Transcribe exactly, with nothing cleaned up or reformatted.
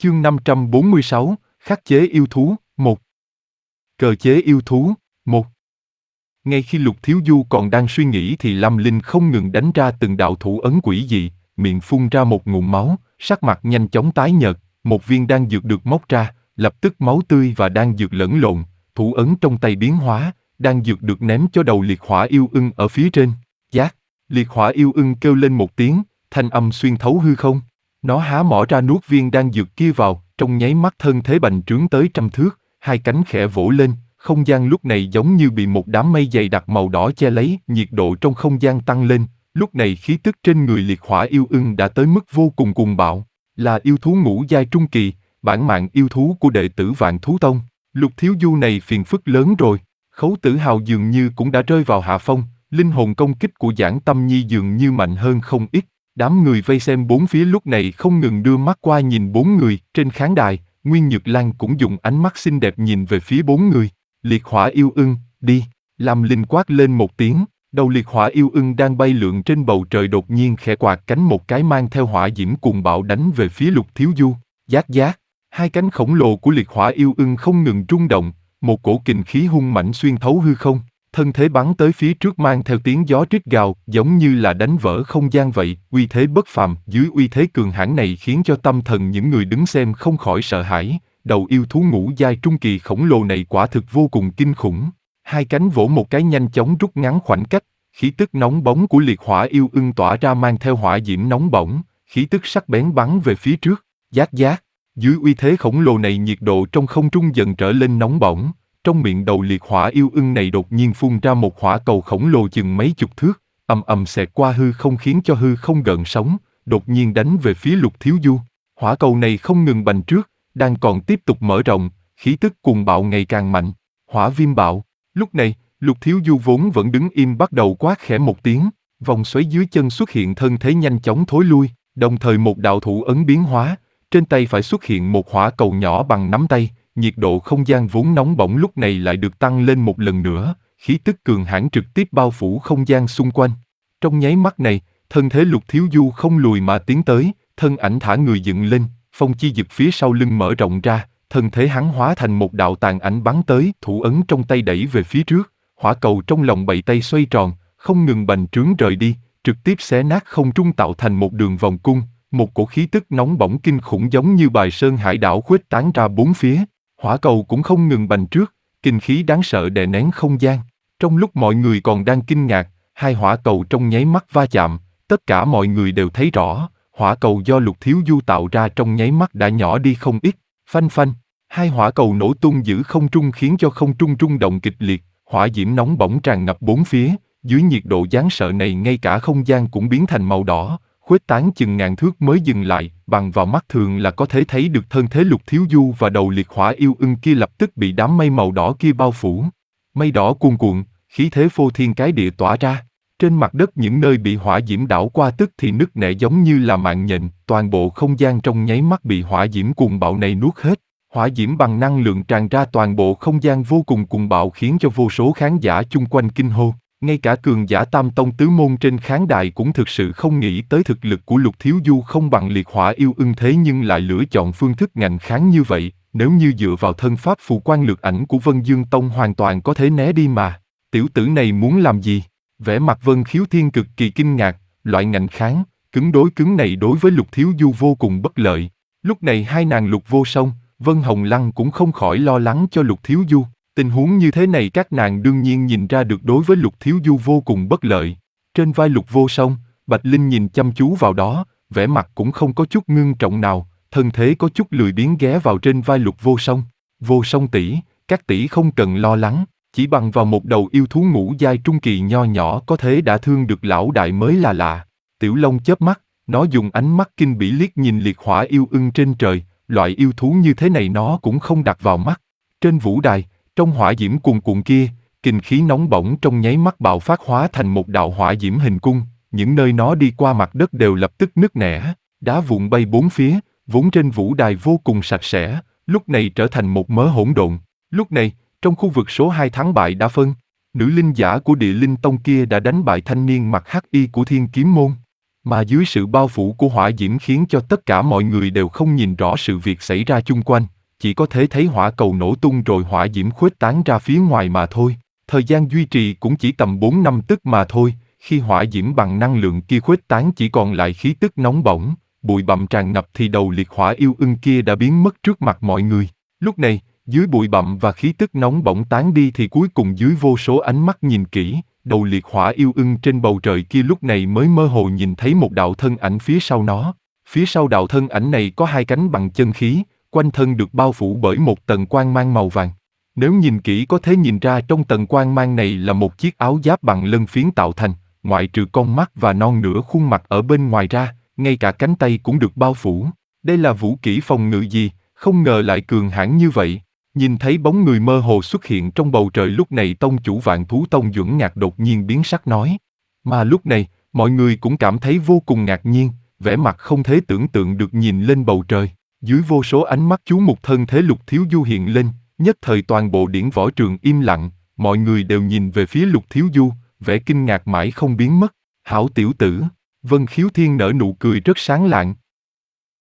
Chương năm trăm bốn mươi sáu, khắc chế yêu thú, một. Cờ chế yêu thú, một. Ngay khi Lục Thiếu Du còn đang suy nghĩ thì Lâm Linh không ngừng đánh ra từng đạo thủ ấn quỷ dị, miệng phun ra một ngụm máu, sắc mặt nhanh chóng tái nhợt, một viên đan dược được móc ra, lập tức máu tươi và đan dược lẫn lộn, thủ ấn trong tay biến hóa, đan dược được ném cho đầu liệt hỏa yêu ưng ở phía trên. Giác, liệt hỏa yêu ưng kêu lên một tiếng, thanh âm xuyên thấu hư không. Nó há mỏ ra nuốt viên đan dược kia vào, trong nháy mắt thân thế bành trướng tới trăm thước, hai cánh khẽ vỗ lên, không gian lúc này giống như bị một đám mây dày đặc màu đỏ che lấy, nhiệt độ trong không gian tăng lên, lúc này khí tức trên người liệt hỏa yêu ưng đã tới mức vô cùng cuồng bạo, là yêu thú ngũ giai trung kỳ, bản mạng yêu thú của đệ tử Vạn Thú Tông. Lục Thiếu Du này phiền phức lớn rồi, Khấu Tử Hào dường như cũng đã rơi vào hạ phong, linh hồn công kích của Giản Tâm Nhi dường như mạnh hơn không ít. Đám người vây xem bốn phía lúc này không ngừng đưa mắt qua nhìn bốn người trên khán đài, Nguyên Nhược Lan cũng dùng ánh mắt xinh đẹp nhìn về phía bốn người. Liệt hỏa yêu ưng, đi, Lâm Linh quát lên một tiếng, đầu liệt hỏa yêu ưng đang bay lượn trên bầu trời đột nhiên khẽ quạt cánh một cái mang theo hỏa diễm cuồng bạo đánh về phía Lục Thiếu Du. Giác giác, hai cánh khổng lồ của liệt hỏa yêu ưng không ngừng rung động, một cổ kình khí hung mãnh xuyên thấu hư không. Thân thế bắn tới phía trước mang theo tiếng gió rít gào, giống như là đánh vỡ không gian vậy, uy thế bất phàm, dưới uy thế cường hãn này khiến cho tâm thần những người đứng xem không khỏi sợ hãi, đầu yêu thú ngũ giai trung kỳ khổng lồ này quả thực vô cùng kinh khủng. Hai cánh vỗ một cái nhanh chóng rút ngắn khoảnh cách, khí tức nóng bóng của liệt hỏa yêu ưng tỏa ra mang theo hỏa diễm nóng bỏng, khí tức sắc bén bắn về phía trước, giác giác, dưới uy thế khổng lồ này nhiệt độ trong không trung dần trở lên nóng bỏng. Trong miệng đầu liệt hỏa yêu ưng này đột nhiên phun ra một hỏa cầu khổng lồ chừng mấy chục thước, ầm ầm xẹt qua hư không khiến cho hư không gợn sóng, đột nhiên đánh về phía Lục Thiếu Du. Hỏa cầu này không ngừng bành trước, đang còn tiếp tục mở rộng, khí tức cuồng bạo ngày càng mạnh. Hỏa viêm bạo. Lúc này, Lục Thiếu Du vốn vẫn đứng im bắt đầu quát khẽ một tiếng, vòng xoáy dưới chân xuất hiện thân thế nhanh chóng thối lui, đồng thời một đạo thủ ấn biến hóa, trên tay phải xuất hiện một hỏa cầu nhỏ bằng nắm tay. Nhiệt độ không gian vốn nóng bỏng lúc này lại được tăng lên một lần nữa, khí tức cường hãn trực tiếp bao phủ không gian xung quanh. Trong nháy mắt này, thân thế Lục Thiếu Du không lùi mà tiến tới, thân ảnh thả người dựng lên, phong chi dực phía sau lưng mở rộng ra, thân thế hắn hóa thành một đạo tàn ảnh bắn tới, thủ ấn trong tay đẩy về phía trước, hỏa cầu trong lòng bảy tay xoay tròn, không ngừng bành trướng rời đi, trực tiếp xé nát không trung tạo thành một đường vòng cung, một cổ khí tức nóng bỏng kinh khủng giống như bài sơn hải đảo khuếch tán ra bốn phía. Hỏa cầu cũng không ngừng bành trước, kinh khí đáng sợ đè nén không gian. Trong lúc mọi người còn đang kinh ngạc, hai hỏa cầu trong nháy mắt va chạm, tất cả mọi người đều thấy rõ, hỏa cầu do Lục Thiếu Du tạo ra trong nháy mắt đã nhỏ đi không ít. Phanh phanh, hai hỏa cầu nổ tung giữa không trung khiến cho không trung rung động kịch liệt, hỏa diễm nóng bỏng tràn ngập bốn phía, dưới nhiệt độ đáng sợ này ngay cả không gian cũng biến thành màu đỏ. Khuếch tán chừng ngàn thước mới dừng lại, bằng vào mắt thường là có thể thấy được thân thế Lục Thiếu Du và đầu liệt hỏa yêu ưng kia lập tức bị đám mây màu đỏ kia bao phủ. Mây đỏ cuồn cuộn, khí thế phô thiên cái địa tỏa ra. Trên mặt đất những nơi bị hỏa diễm đảo qua tức thì nứt nẻ giống như là mạng nhện, toàn bộ không gian trong nháy mắt bị hỏa diễm cuồng bạo này nuốt hết. Hỏa diễm bằng năng lượng tràn ra toàn bộ không gian vô cùng cuồng bạo khiến cho vô số khán giả chung quanh kinh hô. Ngay cả cường giả tam tông tứ môn trên khán đài cũng thực sự không nghĩ tới thực lực của Lục Thiếu Du không bằng liệt hỏa yêu ưng thế nhưng lại lựa chọn phương thức ngạnh kháng như vậy, nếu như dựa vào thân pháp phù quan lược ảnh của Vân Dương Tông hoàn toàn có thể né đi mà. Tiểu tử này muốn làm gì? Vẻ mặt Vân Khiếu Thiên cực kỳ kinh ngạc, loại ngạnh kháng, cứng đối cứng này đối với Lục Thiếu Du vô cùng bất lợi. Lúc này hai nàng Lục Vô Song, Vân Hồng Lăng cũng không khỏi lo lắng cho Lục Thiếu Du. Tình huống như thế này các nàng đương nhiên nhìn ra được đối với Lục Thiếu Du vô cùng bất lợi. Trên vai Lục Vô Song, Bạch Linh nhìn chăm chú vào đó, vẻ mặt cũng không có chút ngưng trọng nào, thân thế có chút lười biếng ghé vào trên vai Lục Vô Song. Vô Song tỷ, các tỷ không cần lo lắng, chỉ bằng vào một đầu yêu thú ngũ giai trung kỳ nho nhỏ có thể đã thương được lão đại mới là lạ. Tiểu Long chớp mắt, nó dùng ánh mắt kinh bỉ liếc nhìn liệt hỏa yêu ưng trên trời, loại yêu thú như thế này nó cũng không đặt vào mắt. Trên vũ đài, trong hỏa diễm cuồn cuộn kia, kinh khí nóng bỏng trong nháy mắt bạo phát hóa thành một đạo hỏa diễm hình cung, những nơi nó đi qua mặt đất đều lập tức nứt nẻ, đá vụn bay bốn phía, vốn trên vũ đài vô cùng sạch sẽ, lúc này trở thành một mớ hỗn độn. Lúc này, trong khu vực số hai thắng bại đã phân, nữ linh giả của Địa Linh Tông kia đã đánh bại thanh niên mặc hắc y của Thiên Kiếm Môn. Mà dưới sự bao phủ của hỏa diễm khiến cho tất cả mọi người đều không nhìn rõ sự việc xảy ra chung quanh, chỉ có thể thấy hỏa cầu nổ tung rồi hỏa diễm khuếch tán ra phía ngoài mà thôi. Thời gian duy trì cũng chỉ tầm bốn năm tức mà thôi, khi hỏa diễm bằng năng lượng kia khuếch tán chỉ còn lại khí tức nóng bỏng, bụi bặm tràn ngập thì đầu liệt hỏa yêu ưng kia đã biến mất trước mặt mọi người. Lúc này, dưới bụi bặm và khí tức nóng bỏng tán đi thì cuối cùng dưới vô số ánh mắt nhìn kỹ, đầu liệt hỏa yêu ưng trên bầu trời kia lúc này mới mơ hồ nhìn thấy một đạo thân ảnh phía sau nó. Phía sau đạo thân ảnh này có hai cánh bằng chân khí, quanh thân được bao phủ bởi một tầng quang mang màu vàng. Nếu nhìn kỹ có thể nhìn ra trong tầng quang mang này là một chiếc áo giáp bằng lân phiến tạo thành, ngoại trừ con mắt và non nửa khuôn mặt ở bên ngoài ra, ngay cả cánh tay cũng được bao phủ. Đây là vũ kỹ phòng ngự gì, không ngờ lại cường hãn như vậy. Nhìn thấy bóng người mơ hồ xuất hiện trong bầu trời lúc này tông chủ Vạn Thú Tông Duẩn Ngạc đột nhiên biến sắc nói. Mà lúc này, mọi người cũng cảm thấy vô cùng ngạc nhiên, vẻ mặt không thể tưởng tượng được nhìn lên bầu trời. Dưới vô số ánh mắt chú mục thân thế Lục Thiếu Du hiện lên, nhất thời toàn bộ điển võ trường im lặng, mọi người đều nhìn về phía Lục Thiếu Du, vẻ kinh ngạc mãi không biến mất. Hảo tiểu tử, Vân Khiếu Thiên nở nụ cười rất sáng lạng,